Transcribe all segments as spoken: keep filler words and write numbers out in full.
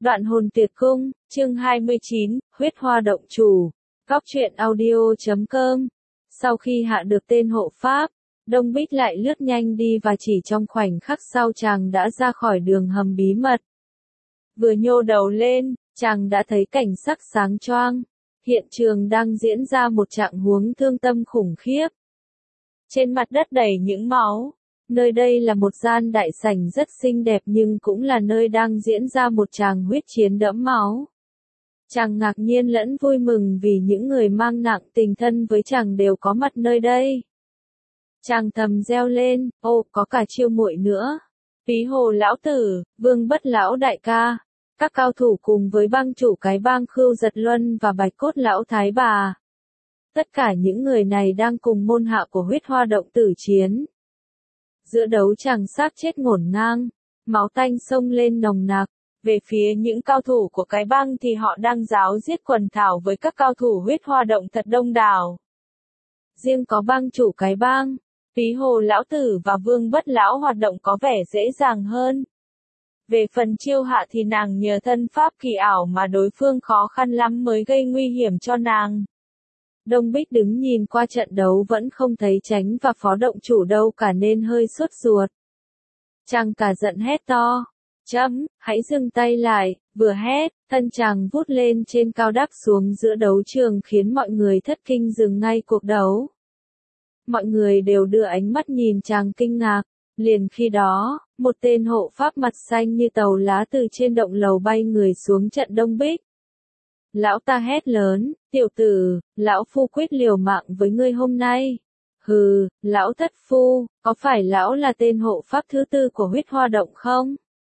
Đoạn hồn tuyệt cung, chương hai mươi chín, huyết hoa động chủ. Cóc truyện audio chấm com. Sau khi hạ được tên hộ pháp, Đông Bích lại lướt nhanh đi và chỉ trong khoảnh khắc sau chàng đã ra khỏi đường hầm bí mật. Vừa nhô đầu lên, chàng đã thấy cảnh sắc sáng choang. Hiện trường đang diễn ra một trạng huống thương tâm khủng khiếp. Trên mặt đất đầy những máu. Nơi đây là một gian đại sảnh rất xinh đẹp nhưng cũng là nơi đang diễn ra một tràng huyết chiến đẫm máu. Chàng ngạc nhiên lẫn vui mừng vì những người mang nặng tình thân với chàng đều có mặt nơi đây. Chàng thầm reo lên, ô, có cả Chiêu muội nữa. Phí Hồ lão tử, Vương Bất lão đại ca, các cao thủ cùng với bang chủ cái bang Khưu Giật Luân và Bạch Cốt lão thái bà. Tất cả những người này đang cùng môn hạ của huyết hoa động tử chiến. Giữa đấu chàng xác chết ngổn ngang, máu tanh sông lên nồng nặc. Về phía những cao thủ của cái bang thì họ đang giáo giết quần thảo với các cao thủ huyết hoa động thật đông đảo. Riêng có bang chủ cái bang, Phí Hồ lão tử và Vương Bất lão hoạt động có vẻ dễ dàng hơn. Về phần Chiêu Hạ thì nàng nhờ thân pháp kỳ ảo mà đối phương khó khăn lắm mới gây nguy hiểm cho nàng. Đông Bích đứng nhìn qua trận đấu vẫn không thấy Chánh và phó động chủ đâu cả nên hơi sốt ruột. Chàng cả giận hét to. Chấm, hãy dừng tay lại, vừa hét, thân chàng vút lên trên cao đáp xuống giữa đấu trường khiến mọi người thất kinh dừng ngay cuộc đấu. Mọi người đều đưa ánh mắt nhìn chàng kinh ngạc, liền khi đó, một tên hộ pháp mặt xanh như tàu lá từ trên động lầu bay người xuống trận Đông Bích. Lão ta hét lớn, tiểu tử, lão phu quyết liều mạng với ngươi hôm nay. Hừ, lão thất phu, có phải lão là tên hộ pháp thứ tư của huyết hoa động không?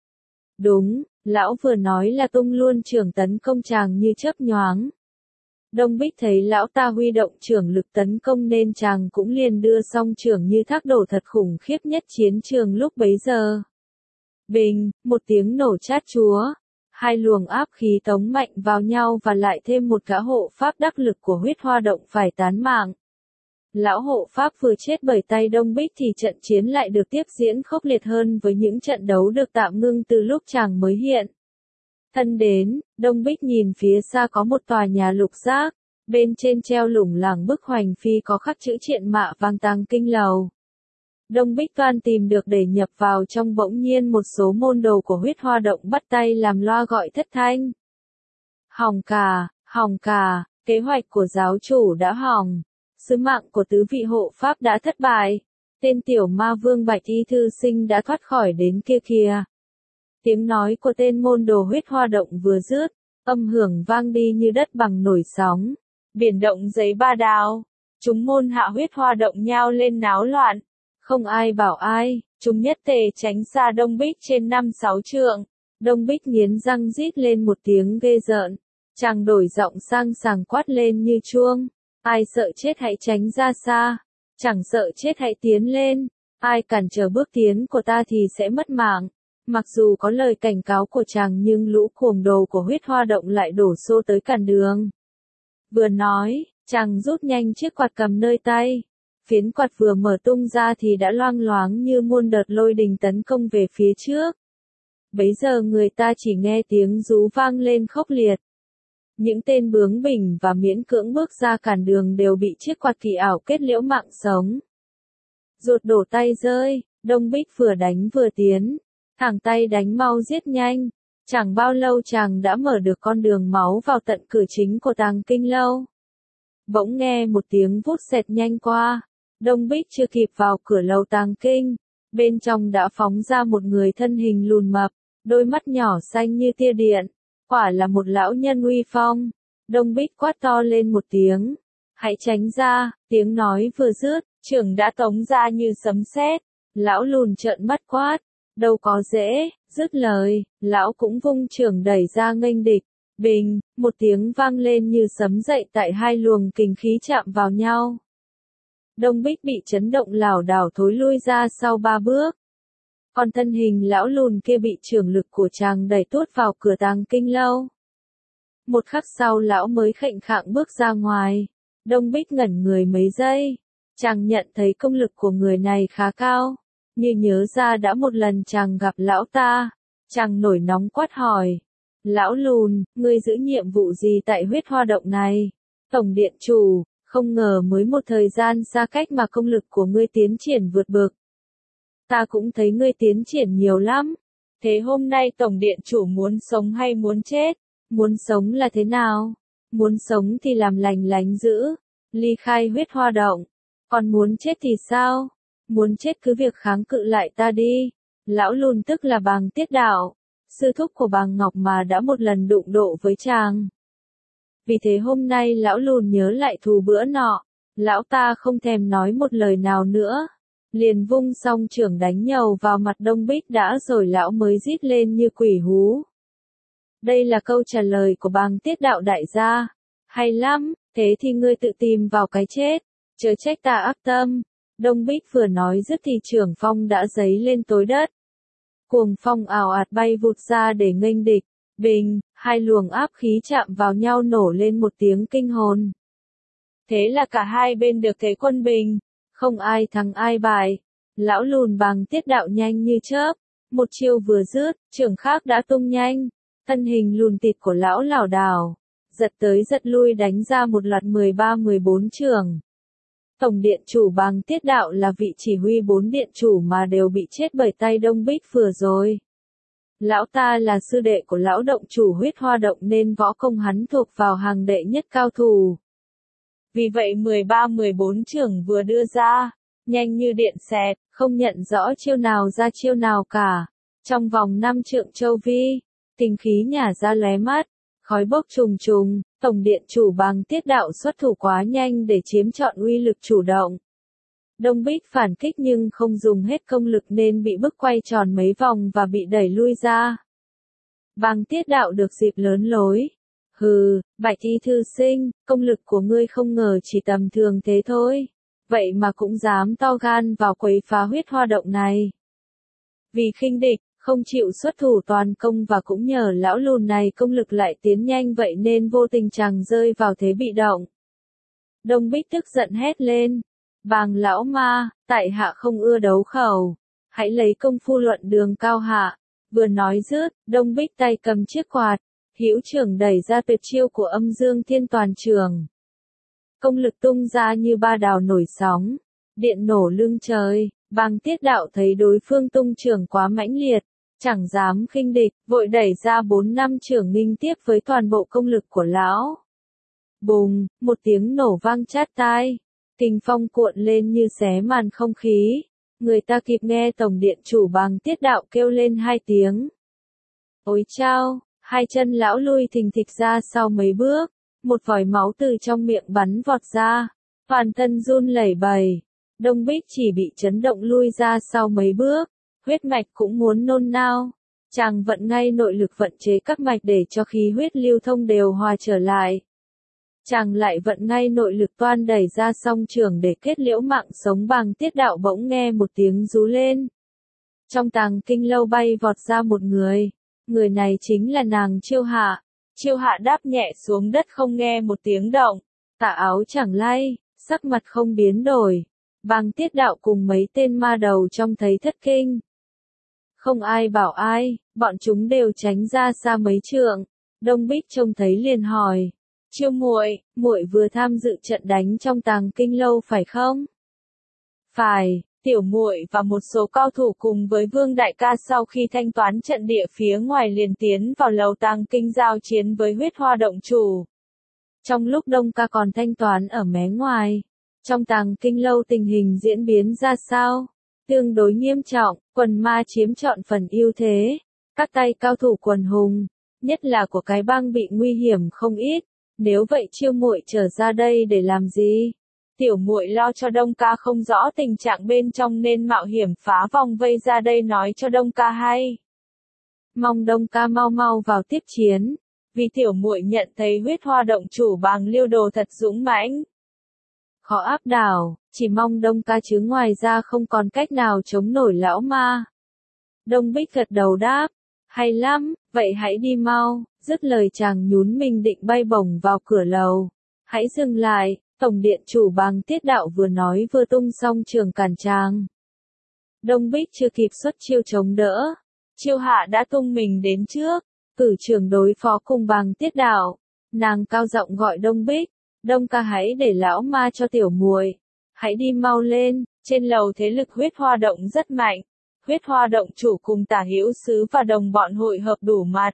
Đúng, lão vừa nói là tung luôn trưởng tấn công chàng như chớp nhoáng. Đông Bích thấy lão ta huy động trưởng lực tấn công nên chàng cũng liền đưa song trưởng như thác đổ thật khủng khiếp nhất chiến trường lúc bấy giờ. Bình, một tiếng nổ chát chúa. Hai luồng áp khí tống mạnh vào nhau và lại thêm một gã hộ pháp đắc lực của huyết hoa động phải tán mạng. Lão hộ pháp vừa chết bởi tay Đông Bích thì trận chiến lại được tiếp diễn khốc liệt hơn với những trận đấu được tạm ngưng từ lúc chàng mới hiện. Thân đến, Đông Bích nhìn phía xa có một tòa nhà lục giác, bên trên treo lủng lẳng bức hoành phi có khắc chữ triện mạ vang tàng kinh lầu. Đông Bích toan tìm được để nhập vào trong bỗng nhiên một số môn đồ của huyết hoa động bắt tay làm loa gọi thất thanh. Hỏng cả, hỏng cả, kế hoạch của giáo chủ đã hỏng. Sứ mạng của tứ vị hộ pháp đã thất bại. Tên tiểu ma vương Bạch Y Thư Sinh đã thoát khỏi đến kia kìa. Tiếng nói của tên môn đồ huyết hoa động vừa dứt, âm hưởng vang đi như đất bằng nổi sóng. Biển động giấy ba đào. Chúng môn hạ huyết hoa động nhao lên náo loạn. Không ai bảo ai, chúng nhất tề tránh xa Đông Bích trên năm sáu trượng. Đông Bích nghiến răng rít lên một tiếng ghê rợn. Chàng đổi giọng sang sàng quát lên như chuông. Ai sợ chết hãy tránh ra xa, chẳng sợ chết hãy tiến lên, ai cản trở bước tiến của ta thì sẽ mất mạng. Mặc dù có lời cảnh cáo của chàng nhưng lũ cuồng đồ của huyết hoa động lại đổ xô tới cản đường. Vừa nói, chàng rút nhanh chiếc quạt cầm nơi tay. Phiến quạt vừa mở tung ra thì đã loang loáng như muôn đợt lôi đình tấn công về phía trước. Bấy giờ người ta chỉ nghe tiếng rú vang lên khốc liệt. Những tên bướng bỉnh và miễn cưỡng bước ra cản đường đều bị chiếc quạt kỳ ảo kết liễu mạng sống. Ruột đổ tay rơi, Đông Bích vừa đánh vừa tiến. Thẳng tay đánh mau giết nhanh. Chẳng bao lâu chàng đã mở được con đường máu vào tận cửa chính của tàng kinh lâu. Bỗng nghe một tiếng vút xẹt nhanh qua. Đông Bích chưa kịp vào cửa lầu tàng kinh. Bên trong đã phóng ra một người thân hình lùn mập, đôi mắt nhỏ xanh như tia điện. Quả là một lão nhân uy phong. Đông Bích quát to lên một tiếng. Hãy tránh ra, tiếng nói vừa dứt, trưởng đã tống ra như sấm sét. Lão lùn trợn mắt quát. Đâu có dễ, dứt lời, lão cũng vung trưởng đẩy ra nghênh địch. Bình, một tiếng vang lên như sấm dậy tại hai luồng kình khí chạm vào nhau. Đông Bích bị chấn động lảo đảo thối lui ra sau ba bước. Còn thân hình lão lùn kia bị trưởng lực của chàng đẩy tuốt vào cửa tàng kinh lâu. Một khắc sau lão mới khệnh khạng bước ra ngoài. Đông Bích ngẩn người mấy giây. Chàng nhận thấy công lực của người này khá cao. Như nhớ ra đã một lần chàng gặp lão ta. Chàng nổi nóng quát hỏi. Lão lùn, ngươi giữ nhiệm vụ gì tại huyết hoa động này? Tổng điện chủ, không ngờ mới một thời gian xa cách mà công lực của ngươi tiến triển vượt bậc. Ta cũng thấy ngươi tiến triển nhiều lắm. Thế hôm nay tổng điện chủ muốn sống hay muốn chết? Muốn sống là thế nào? Muốn sống thì làm lành lánh dữ, ly khai huyết hoa động. Còn muốn chết thì sao? Muốn chết cứ việc kháng cự lại ta đi. Lão lùn tức là Bàng Tiết Đạo, sư thúc của Bàng Ngọc mà đã một lần đụng độ với chàng. Vì thế hôm nay lão lùn nhớ lại thù bữa nọ, lão ta không thèm nói một lời nào nữa. Liền vung song trưởng đánh nhầu vào mặt Đông Bích đã rồi lão mới rít lên như quỷ hú. Đây là câu trả lời của Bàng Tiết Đạo đại gia. Hay lắm, thế thì ngươi tự tìm vào cái chết, chớ trách ta ác tâm. Đông Bích vừa nói dứt thì trưởng phong đã giấy lên tối đất. Cuồng phong ào ạt bay vụt ra để nghênh địch, bình, hai luồng áp khí chạm vào nhau nổ lên một tiếng kinh hồn. Thế là cả hai bên được thế quân bình, không ai thắng ai bại. Lão lùn Bàng Tiết Đạo nhanh như chớp, một chiêu vừa dứt, trưởng khác đã tung nhanh, thân hình lùn tịt của lão lảo đảo, giật tới giật lui đánh ra một loạt mười ba mười bốn chưởng. Tổng điện chủ Bàng Tiết Đạo là vị chỉ huy bốn điện chủ mà đều bị chết bởi tay Đông Bích vừa rồi. Lão ta là sư đệ của lão động chủ huyết hoa động nên võ công hắn thuộc vào hàng đệ nhất cao thủ. Vì vậy mười ba mười bốn chưởng vừa đưa ra, nhanh như điện xẹt, không nhận rõ chiêu nào ra chiêu nào cả. Trong vòng năm trượng châu vi, tinh khí nhả ra lóe mắt, khói bốc trùng trùng, tổng điện chủ Bàng Tiết Đạo xuất thủ quá nhanh để chiếm trọn uy lực chủ động. Đông Bích phản kích nhưng không dùng hết công lực nên bị bức quay tròn mấy vòng và bị đẩy lui ra. Bàng Tiết Đạo được dịp lớn lối. Hừ, Bạch Y thư sinh, công lực của ngươi không ngờ chỉ tầm thường thế thôi. Vậy mà cũng dám to gan vào quấy phá huyết hoa động này. Vì khinh địch, không chịu xuất thủ toàn công và cũng nhờ lão lùn này công lực lại tiến nhanh vậy nên vô tình chàng rơi vào thế bị động. Đông Bích tức giận hét lên. Bàng lão ma, tại hạ không ưa đấu khẩu. Hãy lấy công phu luận đường cao hạ. Vừa nói dứt, Đông Bích tay cầm chiếc quạt, hữu trưởng đẩy ra tuyệt chiêu của Âm Dương Thiên Toàn Trường. Công lực tung ra như ba đào nổi sóng, điện nổ lưng trời. Bàng Tiết Đạo thấy đối phương tung trưởng quá mãnh liệt, chẳng dám khinh địch, vội đẩy ra bốn năm chưởng nghinh tiếp với toàn bộ công lực của lão. Bùng, một tiếng nổ vang chát tai, kinh phong cuộn lên như xé màn không khí. Người ta kịp nghe tổng điện chủ Bàng Tiết Đạo kêu lên hai tiếng. Ôi chao, hai chân lão lui thình thịch ra sau mấy bước, một vòi máu từ trong miệng bắn vọt ra, toàn thân run lẩy bẩy. Đông Bích chỉ bị chấn động lui ra sau mấy bước, huyết mạch cũng muốn nôn nao. Chàng vận ngay nội lực vận chế các mạch để cho khí huyết lưu thông đều hòa trở lại. Chàng lại vận ngay nội lực toan đẩy ra song trường để kết liễu mạng sống. Bàng Tiết Đạo bỗng nghe một tiếng rú lên. Trong tàng kinh lâu bay vọt ra một người. Người này chính là nàng Chiêu Hạ. Chiêu Hạ đáp nhẹ xuống đất không nghe một tiếng động. Tà áo chẳng lay, sắc mặt không biến đổi. Bàng Tiết Đạo cùng mấy tên ma đầu trông thấy thất kinh. Không ai bảo ai, bọn chúng đều tránh ra xa mấy trượng. Đông Bích trông thấy liền hỏi. Chiêu muội, muội vừa tham dự trận đánh trong tàng kinh lâu phải không? Phải, tiểu muội và một số cao thủ cùng với Vương đại ca sau khi thanh toán trận địa phía ngoài liền tiến vào lầu tàng kinh giao chiến với huyết hoa động chủ. Trong lúc Đông ca còn thanh toán ở mé ngoài, trong tàng kinh lâu tình hình diễn biến ra sao? Tương đối nghiêm trọng, quần ma chiếm trọn phần ưu thế. Các tay cao thủ quần hùng, nhất là của cái bang bị nguy hiểm không ít. Nếu vậy Chiêu muội trở ra đây để làm gì? Tiểu muội lo cho Đông ca không rõ tình trạng bên trong nên mạo hiểm phá vòng vây ra đây nói cho Đông ca hay. Mong Đông ca mau mau vào tiếp chiến, vì tiểu muội nhận thấy huyết hoa động chủ Bàng Liêu Đồ thật dũng mãnh. Khó áp đảo, chỉ mong Đông ca chứ ngoài ra không còn cách nào chống nổi lão ma. Đông Bích gật đầu đáp, hay lắm, vậy hãy đi mau. Dứt lời chàng nhún mình định bay bổng vào cửa lầu. Hãy dừng lại, tổng điện chủ Bàng Tiết Đạo vừa nói vừa tung song trường cản chàng. Đông Bích chưa kịp xuất chiêu chống đỡ. Chiêu Hạ đã tung mình đến trước, cử trưởng đối phó cùng Bàng Tiết Đạo. Nàng cao giọng gọi Đông Bích, Đông ca hãy để lão ma cho tiểu muội, hãy đi mau lên, trên lầu thế lực huyết hoa động rất mạnh, huyết hoa động chủ cùng Tả Hữu Sứ và đồng bọn hội hợp đủ mặt.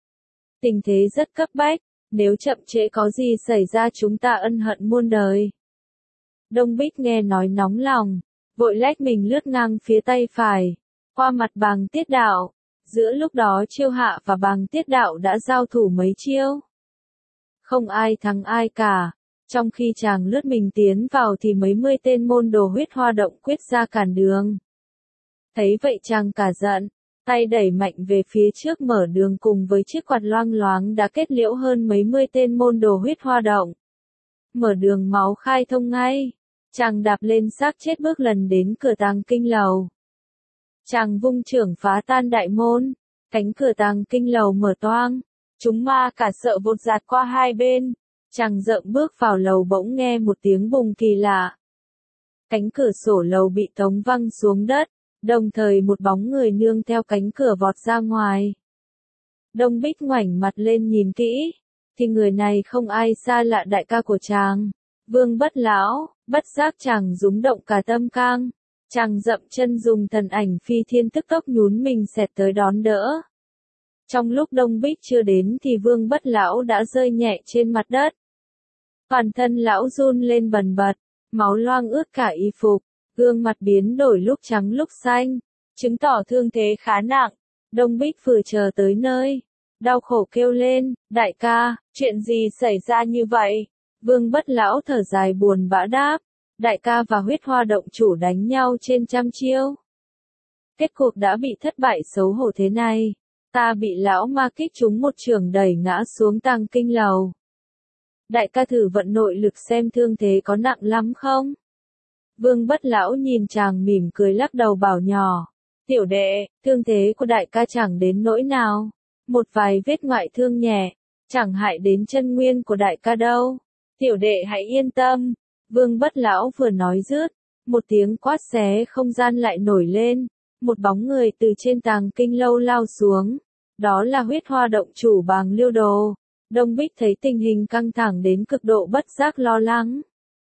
Tình thế rất cấp bách, nếu chậm trễ có gì xảy ra chúng ta ân hận muôn đời. Đông Bích nghe nói nóng lòng, vội lách mình lướt ngang phía tay phải, qua mặt Bàng Tiết Đạo. Giữa lúc đó Chiêu Hạ và Bàng Tiết Đạo đã giao thủ mấy chiêu. Không ai thắng ai cả. Trong khi chàng lướt mình tiến vào thì mấy mươi tên môn đồ huyết hoa động quyết ra cản đường. Thấy vậy chàng cả giận, tay đẩy mạnh về phía trước mở đường cùng với chiếc quạt loang loáng đã kết liễu hơn mấy mươi tên môn đồ huyết hoa động. Mở đường máu khai thông ngay, chàng đạp lên xác chết bước lần đến cửa tàng kinh lầu. Chàng vung chưởng phá tan đại môn, cánh cửa tàng kinh lầu mở toang, chúng ma cả sợ vụt giạt qua hai bên. Chàng rợm bước vào lầu bỗng nghe một tiếng bùng kỳ lạ. Cánh cửa sổ lầu bị tống văng xuống đất, đồng thời một bóng người nương theo cánh cửa vọt ra ngoài. Đông Bích ngoảnh mặt lên nhìn kỹ, thì người này không ai xa lạ đại ca của chàng, Vương Bất Lão. Bất giác chàng rúng động cả tâm can, chàng dậm chân dùng thần ảnh phi thiên tức tốc nhún mình xẹt tới đón đỡ. Trong lúc Đông Bích chưa đến thì Vương Bất Lão đã rơi nhẹ trên mặt đất. Toàn thân lão run lên bần bật, máu loang ướt cả y phục, gương mặt biến đổi lúc trắng lúc xanh, chứng tỏ thương thế khá nặng. Đông Bích vừa chờ tới nơi, đau khổ kêu lên, đại ca, chuyện gì xảy ra như vậy? Vương Bất Lão thở dài buồn bã đáp, đại ca và huyết hoa động chủ đánh nhau trên trăm chiêu. Kết cuộc đã bị thất bại xấu hổ thế này, ta bị lão ma kích trúng một chưởng đẩy ngã xuống tàng kinh lầu. Đại ca thử vận nội lực xem thương thế có nặng lắm không? Vương Bất Lão nhìn chàng mỉm cười lắc đầu bảo nhỏ, tiểu đệ, thương thế của đại ca chẳng đến nỗi nào, một vài vết ngoại thương nhẹ, chẳng hại đến chân nguyên của đại ca đâu, tiểu đệ hãy yên tâm. Vương Bất Lão vừa nói dứt, một tiếng quát xé không gian lại nổi lên, một bóng người từ trên tàng kinh lâu lao xuống, đó là huyết hoa động chủ Bàng Liêu Đồ. Đông Bích thấy tình hình căng thẳng đến cực độ bất giác lo lắng.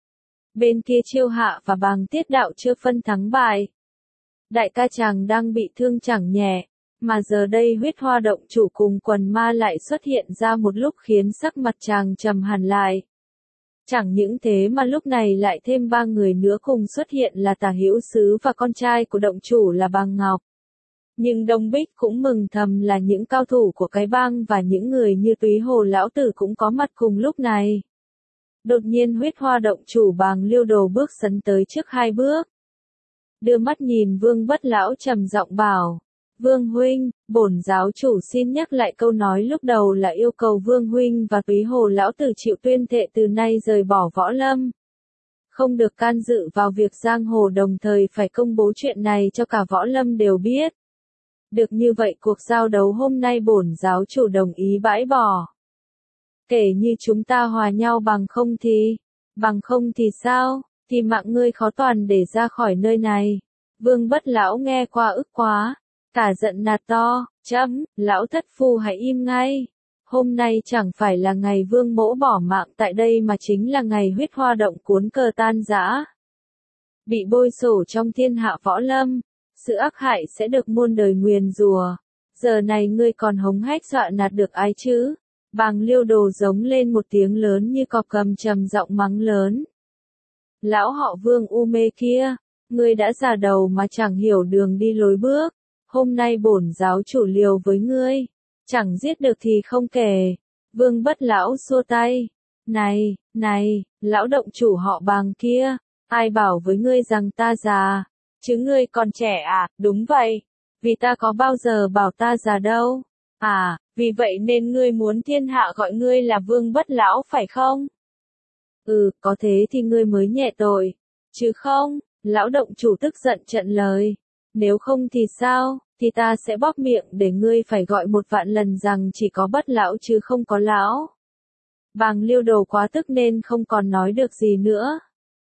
Bên kia Chiêu Hạ và Bàng Tiết Đạo chưa phân thắng bại. Đại ca chàng đang bị thương chẳng nhẹ, mà giờ đây huyết hoa động chủ cùng quần ma lại xuất hiện ra một lúc khiến sắc mặt chàng trầm hẳn lại. Chẳng những thế mà lúc này lại thêm ba người nữa cùng xuất hiện là Tả Hữu Sứ và con trai của động chủ là Bàng Ngọc. Nhưng Đông Bích cũng mừng thầm là những cao thủ của cái bang và những người như Túy Hồ Lão Tử cũng có mặt cùng lúc này. Đột nhiên huyết hoa động chủ Bàng Liêu Đồ bước sấn tới trước hai bước. Đưa mắt nhìn Vương Bất Lão trầm giọng bảo, Vương Huynh, bổn giáo chủ xin nhắc lại câu nói lúc đầu là yêu cầu Vương Huynh và Túy Hồ Lão Tử chịu tuyên thệ từ nay rời bỏ võ lâm. Không được can dự vào việc giang hồ, đồng thời phải công bố chuyện này cho cả võ lâm đều biết. Được như vậy cuộc giao đấu hôm nay bổn giáo chủ đồng ý bãi bỏ. Kể như chúng ta hòa nhau bằng không thì, bằng không thì sao, thì mạng ngươi khó toàn để ra khỏi nơi này. Vương Bất Lão nghe qua ức quá, cả giận nạt to, chấm, lão thất phu hãy im ngay. Hôm nay chẳng phải là ngày Vương mỗ bỏ mạng tại đây mà chính là ngày huyết hoa động cuốn cờ tan rã. Bị bôi xổ trong thiên hạ võ lâm. Sự ác hại sẽ được muôn đời nguyền rủa. Giờ này ngươi còn hống hách dọa nạt được ai chứ? Bàng Liêu Đồ giống lên một tiếng lớn như cọp cầm trầm giọng mắng lớn. Lão họ Vương u mê kia, ngươi đã già đầu mà chẳng hiểu đường đi lối bước. Hôm nay bổn giáo chủ liều với ngươi, chẳng giết được thì không kể. Vương Bất Lão xua tay. Này, này, lão động chủ họ Bàng kia, ai bảo với ngươi rằng ta già? Chứ ngươi còn trẻ à? Đúng vậy, vì ta có bao giờ bảo ta già đâu. À, vì vậy nên ngươi muốn thiên hạ gọi ngươi là Vương Bất Lão phải không? Ừ, có thế thì ngươi mới nhẹ tội. Chứ không, lão động chủ tức giận trận lời. Nếu không thì sao, thì ta sẽ bóp miệng để ngươi phải gọi một vạn lần rằng chỉ có Bất Lão chứ không có lão. Bàng Liêu Đồ quá tức nên không còn nói được gì nữa.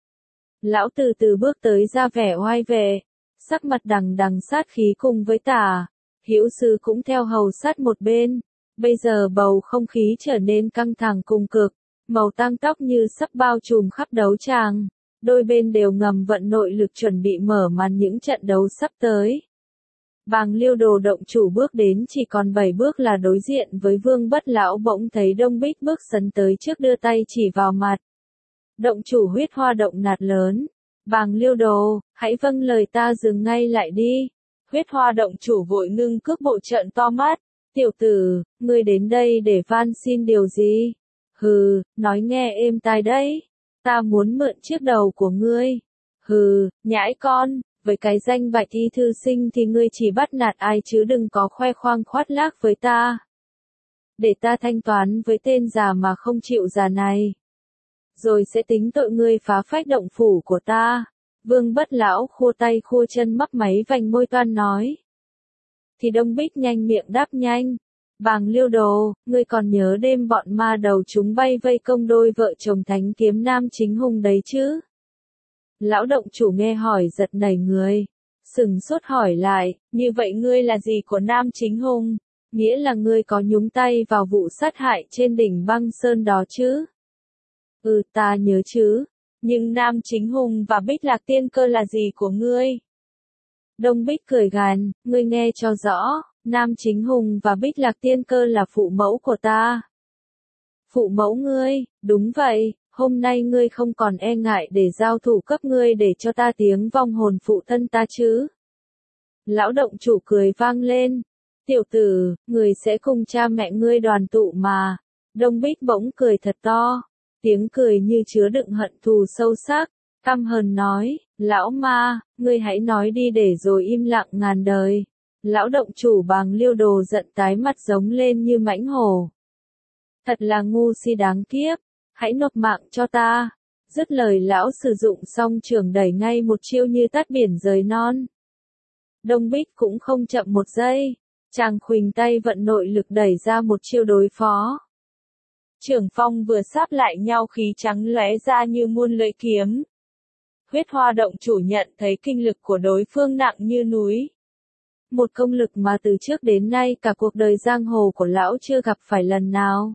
Lão từ từ bước tới ra vẻ oai vệ, sắc mặt đằng đằng sát khí cùng với Tả Hữu Sứ cũng theo hầu sát một bên. Bây giờ bầu không khí trở nên căng thẳng cùng cực, màu tang tóc như sắp bao trùm khắp đấu tràng. Đôi bên đều ngầm vận nội lực chuẩn bị mở màn những trận đấu sắp tới. Bàng Liêu Đồ động chủ bước đến chỉ còn bảy bước là đối diện với Vương Bất Lão, bỗng thấy Đông Bích bước sấn tới trước đưa tay chỉ vào mặt. Động chủ Huyết Hoa động nạt lớn. Bàng Liêu Đồ, hãy vâng lời ta, dừng ngay lại đi. Huyết Hoa động chủ vội ngưng cước bộ, trợn to mắt. Tiểu tử, ngươi đến đây để van xin điều gì? Hừ, nói nghe êm tai đấy. Ta muốn mượn chiếc đầu của ngươi. Hừ, nhãi con, với cái danh bạch y thư sinh thì ngươi chỉ bắt nạt ai chứ đừng có khoe khoang khoác lác với ta. Để ta thanh toán với tên già mà không chịu già này. Rồi sẽ tính tội ngươi phá phách động phủ của ta. Vương Bất Lão khua tay khua chân mấp máy vành môi toan nói. Thì Đông Bích nhanh miệng đáp nhanh. Bàng Liêu Đồ, ngươi còn nhớ đêm bọn ma đầu chúng bay vây công đôi vợ chồng Thánh Kiếm Nam Chính Hùng đấy chứ? Lão động chủ nghe hỏi giật nảy người. Sừng sốt hỏi lại, như vậy ngươi là gì của Nam Chính Hùng? Nghĩa là ngươi có nhúng tay vào vụ sát hại trên đỉnh băng sơn đó chứ? Ừ, ta nhớ chứ. Nhưng Nam Chính Hùng và Bích Lạc Tiên Cơ là gì của ngươi? Đông Bích cười gằn, ngươi nghe cho rõ, Nam Chính Hùng và Bích Lạc Tiên Cơ là phụ mẫu của ta. Phụ mẫu ngươi, đúng vậy, hôm nay ngươi không còn e ngại để giao thủ cấp ngươi để cho ta tiếng vong hồn phụ thân ta chứ? Lão động chủ cười vang lên. Tiểu tử, ngươi sẽ cùng cha mẹ ngươi đoàn tụ mà. Đông Bích bỗng cười thật to. Tiếng cười như chứa đựng hận thù sâu sắc. Căm hờn nói, lão ma, ngươi hãy nói đi để rồi im lặng ngàn đời. Lão động chủ Bàng Liêu Đồ giận tái mặt giống lên như mãnh hổ. Thật là ngu si đáng kiếp, hãy nộp mạng cho ta. Dứt lời lão sử dụng song trường đẩy ngay một chiêu như tát biển rời non. Đông Bích cũng không chậm một giây, chàng khuỳnh tay vận nội lực đẩy ra một chiêu đối phó. Trường phong vừa sáp lại nhau, khí trắng lóe ra như muôn lưỡi kiếm. Huyết Hoa động chủ nhận thấy kinh lực của đối phương nặng như núi. Một công lực mà từ trước đến nay cả cuộc đời giang hồ của lão chưa gặp phải lần nào.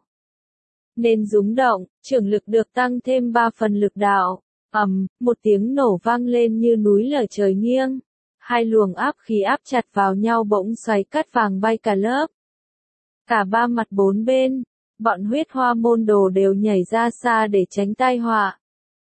Nên rúng động, trưởng lực được tăng thêm ba phần lực đạo. Ầm, một tiếng nổ vang lên như núi lở trời nghiêng. Hai luồng áp khí áp chặt vào nhau bỗng xoáy cắt vàng bay cả lớp. Cả ba mặt bốn bên, bọn Huyết Hoa môn đồ đều nhảy ra xa để tránh tai họa.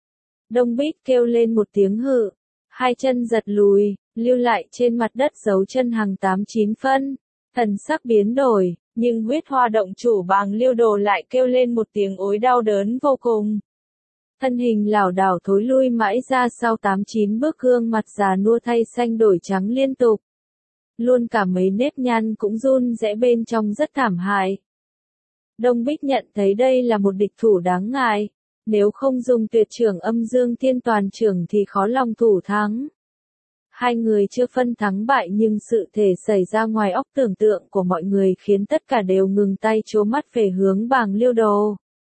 Đông Bích kêu lên một tiếng hự, hai chân giật lùi, lưu lại trên mặt đất dấu chân hàng tám chín phân. Thần sắc biến đổi, nhưng Huyết Hoa động chủ Bàng Liêu Đồ lại kêu lên một tiếng ối đau đớn vô cùng. Thân hình lảo đảo thối lui mãi ra sau tám chín bước, gương mặt già nua thay xanh đổi trắng liên tục. Luôn cả mấy nếp nhăn cũng run rẽ bên trong rất thảm hại. Đông Bích nhận thấy đây là một địch thủ đáng ngại. Nếu không dùng tuyệt trưởng Âm Dương Thiên Toàn Trưởng thì khó lòng thủ thắng. Hai người chưa phân thắng bại nhưng sự thể xảy ra ngoài óc tưởng tượng của mọi người khiến tất cả đều ngừng tay trố mắt về hướng Bàng Liêu Đồ.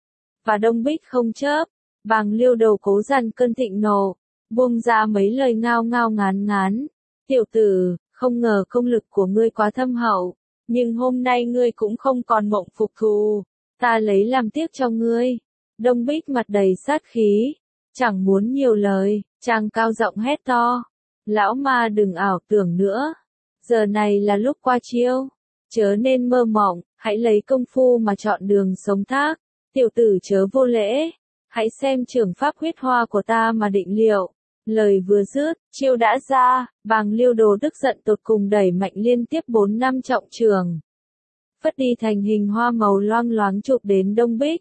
Và Đông Bích không chớp, Bàng Liêu Đồ cố dằn cơn thịnh nộ, buông ra mấy lời ngao ngao ngán ngán. Tiểu tử, không ngờ công lực của ngươi quá thâm hậu, nhưng hôm nay ngươi cũng không còn mộng phục thù, ta lấy làm tiếc cho ngươi. Đông Bích mặt đầy sát khí, chẳng muốn nhiều lời, chàng cao giọng hét to. Lão ma đừng ảo tưởng nữa, giờ này là lúc qua chiêu, chớ nên mơ mộng, hãy lấy công phu mà chọn đường sống thác. Tiểu tử chớ vô lễ, hãy xem trường pháp huyết hoa của ta mà định liệu. Lời vừa dứt, chiêu đã ra, Bàng Liêu Đồ tức giận tột cùng đẩy mạnh liên tiếp bốn năm trọng trường. Phất đi thành hình hoa màu loang loáng chụp đến Đông Bích.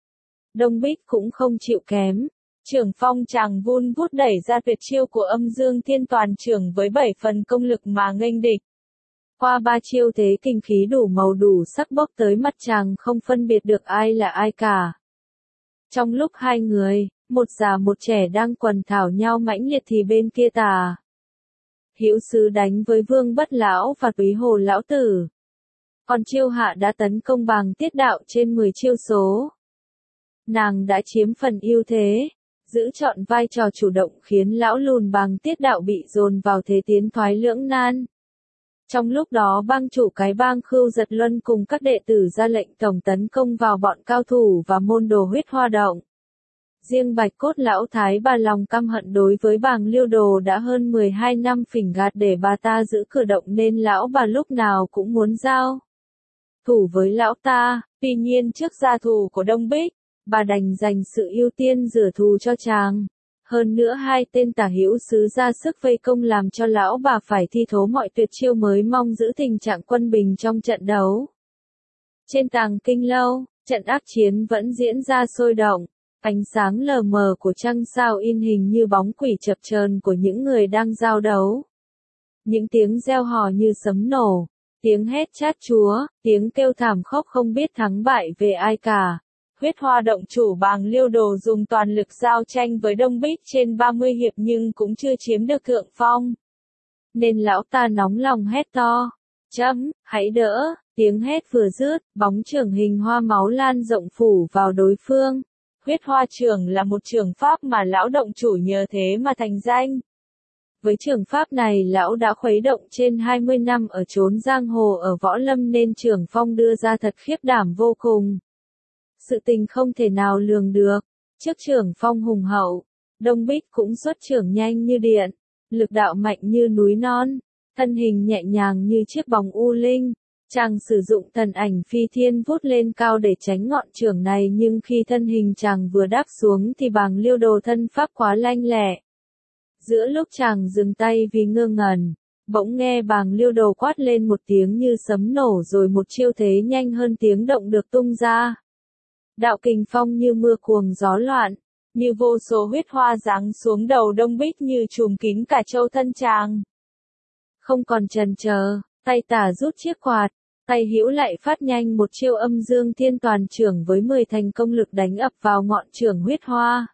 Đông Bích cũng không chịu kém. Trưởng phong chàng vun vút đẩy ra tuyệt chiêu của Âm Dương Thiên Toàn Trưởng với bảy phần công lực mà nghênh địch. Qua ba chiêu thế kinh khí đủ màu đủ sắc bốc tới mặt chàng không phân biệt được ai là ai cả. Trong lúc hai người, một già một trẻ đang quần thảo nhau mãnh liệt thì bên kia Tà Hữu Sứ đánh với Vương Bất Lão và Túy Hồ Lão Tử. Còn Chiêu Hạ đã tấn công Bàng Tiết Đạo trên mười chiêu số. Nàng đã chiếm phần ưu thế, giữ trọn vai trò chủ động khiến lão lùn Bàng Tiết Đạo bị dồn vào thế tiến thoái lưỡng nan. Trong lúc đó bang chủ cái bang Khưu Giật Luân cùng các đệ tử ra lệnh tổng tấn công vào bọn cao thủ và môn đồ huyết hoa động. Riêng Bạch Cốt lão thái bà lòng căm hận đối với bàng Liêu Đồ đã hơn mười hai năm phỉnh gạt để bà ta giữ cửa động nên lão bà lúc nào cũng muốn giao thủ với lão ta. Tuy nhiên trước gia thù của Đông Bích, bà đành dành sự ưu tiên rửa thù cho chàng. Hơn nữa hai tên tả hữu sứ ra sức vây công làm cho lão bà phải thi thố mọi tuyệt chiêu mới mong giữ tình trạng quân bình trong trận đấu. Trên Tàng Kinh Lâu, trận ác chiến vẫn diễn ra sôi động. Ánh sáng lờ mờ của trăng sao in hình như bóng quỷ chập chờn của những người đang giao đấu. Những tiếng reo hò như sấm nổ, tiếng hét chát chúa, tiếng kêu thảm khóc không biết thắng bại về ai cả. Huyết Hoa động chủ bàng Liêu Đồ dùng toàn lực giao tranh với Đông Bích trên ba mươi hiệp nhưng cũng chưa chiếm được thượng phong. Nên lão ta nóng lòng hét to, chấm, hãy đỡ, tiếng hét vừa dứt, bóng chưởng hình hoa máu lan rộng phủ vào đối phương. Huyết Hoa chưởng là một chưởng pháp mà lão động chủ nhờ thế mà thành danh. Với chưởng pháp này lão đã khuấy động trên hai mươi năm ở chốn giang hồ ở võ lâm nên chưởng phong đưa ra thật khiếp đảm vô cùng. Sự tình không thể nào lường được. Trước chưởng phong hùng hậu, Đông Bích cũng xuất chưởng nhanh như điện, lực đạo mạnh như núi non, thân hình nhẹ nhàng như chiếc bóng u linh. Chàng sử dụng thần ảnh phi thiên vút lên cao để tránh ngọn chưởng này nhưng khi thân hình chàng vừa đáp xuống thì bàng Liêu Đồ thân pháp quá lanh lẹ. Giữa lúc chàng dừng tay vì ngơ ngẩn, bỗng nghe bàng Liêu Đồ quát lên một tiếng như sấm nổ rồi một chiêu thế nhanh hơn tiếng động được tung ra. Đạo kình phong như mưa cuồng gió loạn, như vô số huyết hoa giáng xuống đầu Đông Bích như trùm kín cả châu thân chàng. Không còn chần chờ, tay tả rút chiếc quạt, tay hữu lại phát nhanh một chiêu âm dương thiên toàn chưởng với mười thành công lực đánh ập vào ngọn chưởng huyết hoa.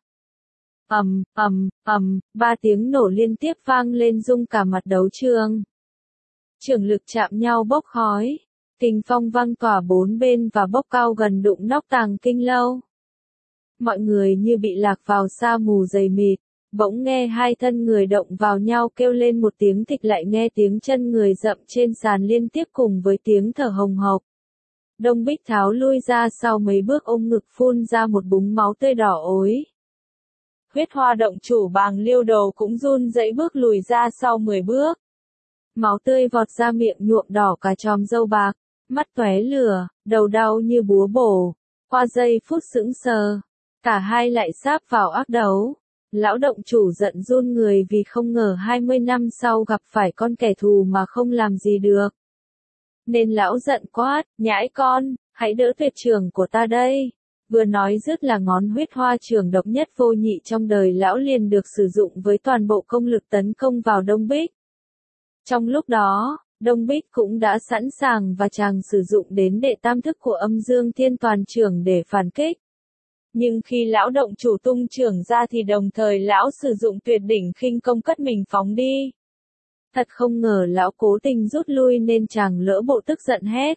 Ầm, ầm, ầm, ba tiếng nổ liên tiếp vang lên rung cả mặt đấu trường. Chưởng lực chạm nhau bốc khói, kình phong vang tỏa bốn bên và bốc cao gần đụng nóc Tàng Kinh Lâu. Mọi người như bị lạc vào sa mù dày mịt, bỗng nghe hai thân người động vào nhau kêu lên một tiếng thịch lại nghe tiếng chân người dậm trên sàn liên tiếp cùng với tiếng thở hồng hộc. Đông Bích tháo lui ra sau mấy bước ôm ngực phun ra một búng máu tươi đỏ ối. Huyết Hoa động chủ bàng Liêu Đồ cũng run rẩy bước lùi ra sau mười bước. Máu tươi vọt ra miệng nhuộm đỏ cả chòm râu bạc, mắt tóe lửa, đầu đau như búa bổ. Qua giây phút sững sờ, cả hai lại sáp vào ác đấu. Lão động chủ giận run người vì không ngờ hai mươi năm sau gặp phải con kẻ thù mà không làm gì được. Nên lão giận quát, nhãi con, hãy đỡ tuyệt chưởng của ta đây. Vừa nói dứt là ngón huyết hoa chưởng độc nhất vô nhị trong đời lão liền được sử dụng với toàn bộ công lực tấn công vào Đông Bích. Trong lúc đó, Đông Bích cũng đã sẵn sàng và chàng sử dụng đến đệ tam thức của âm dương thiên toàn chưởng để phản kích. Nhưng khi lão động chủ tung chưởng ra thì đồng thời lão sử dụng tuyệt đỉnh khinh công cất mình phóng đi. Thật không ngờ lão cố tình rút lui nên chàng lỡ bộ tức giận hét.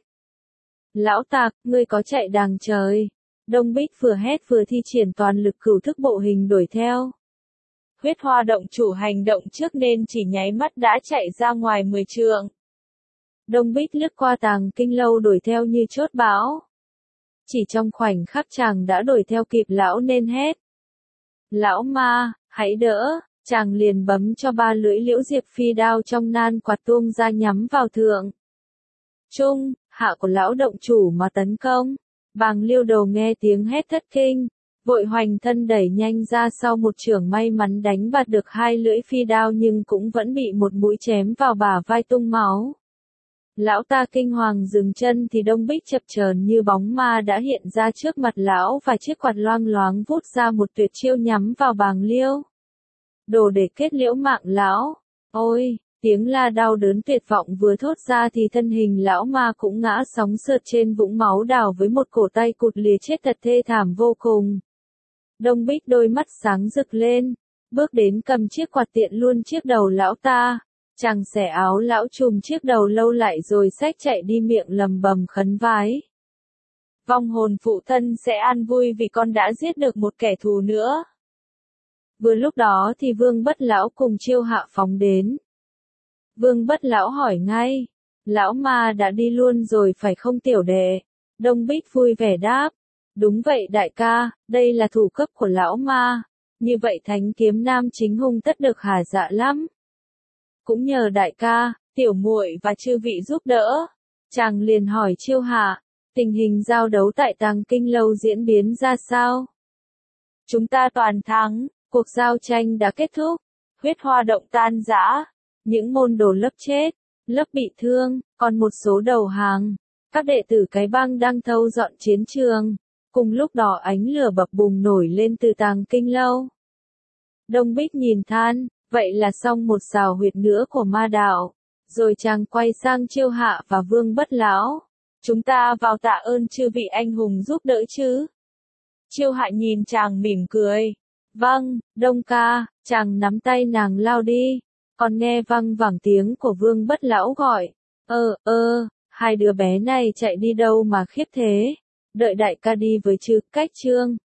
Lão tạc, ngươi có chạy đàng trời. Đông Bích vừa hét vừa thi triển toàn lực cửu thức bộ hình đuổi theo. Huyết Hoa động chủ hành động trước nên chỉ nháy mắt đã chạy ra ngoài mười trượng. Đông Bích lướt qua Tàng Kinh Lâu đuổi theo như chốt bão. Chỉ trong khoảnh khắc chàng đã đuổi theo kịp lão nên hét. Lão ma, hãy đỡ, chàng liền bấm cho ba lưỡi liễu diệp phi đao trong nan quạt tuông ra nhắm vào thượng trung, hạ của lão động chủ mà tấn công. Bàng Liêu Đồ nghe tiếng hét thất kinh, vội hoành thân đẩy nhanh ra sau một chưởng may mắn đánh bạt được hai lưỡi phi đao nhưng cũng vẫn bị một mũi chém vào bả vai tung máu. Lão ta kinh hoàng dừng chân thì Đông Bích chập chờn như bóng ma đã hiện ra trước mặt lão và chiếc quạt loang loáng vút ra một tuyệt chiêu nhắm vào bàng Liêu Đồ để kết liễu mạng lão. Ôi, tiếng la đau đớn tuyệt vọng vừa thốt ra thì thân hình lão ma cũng ngã sóng sượt trên vũng máu đào với một cổ tay cụt lìa chết thật thê thảm vô cùng. Đông Bích đôi mắt sáng rực lên, bước đến cầm chiếc quạt tiện luôn chiếc đầu lão ta. Chàng xẻ áo lão trùm chiếc đầu lâu lại rồi xách chạy đi miệng lầm bầm khấn vái. Vong hồn phụ thân sẽ an vui vì con đã giết được một kẻ thù nữa. Vừa lúc đó thì Vương Bất Lão cùng Chiêu Hạ phóng đến. Vương Bất Lão hỏi ngay, Lão ma đã đi luôn rồi phải không tiểu đệ? Đông Bích vui vẻ đáp. Đúng vậy đại ca, đây là thủ cấp của lão ma. Như vậy thánh kiếm nam chính hung tất được hả dạ lắm. Cũng nhờ đại ca, tiểu muội và chư vị giúp đỡ. Chàng liền hỏi Chiêu Hạ, tình hình giao đấu tại Tàng Kinh Lâu diễn biến ra sao? Chúng ta toàn thắng, cuộc giao tranh đã kết thúc, huyết hoa động tan rã, những môn đồ lớp chết, lớp bị thương, còn một số đầu hàng. Các đệ tử cái bang đang thâu dọn chiến trường. Cùng lúc đó ánh lửa bập bùng nổi lên từ Tàng Kinh Lâu. Đông Bích nhìn than, vậy là xong một xào huyệt nữa của ma đạo. Rồi chàng quay sang Chiêu Hạ và Vương Bất Lão. Chúng ta vào tạ ơn chư vị anh hùng giúp đỡ chứ. Chiêu Hạ nhìn chàng mỉm cười. Vâng, Đông ca, chàng nắm tay nàng lao đi. Còn nghe văng vẳng tiếng của Vương Bất Lão gọi. Ơ, ơ, hai đứa bé này chạy đi đâu mà khiếp thế. Đợi đại ca đi với chư Cách Trương.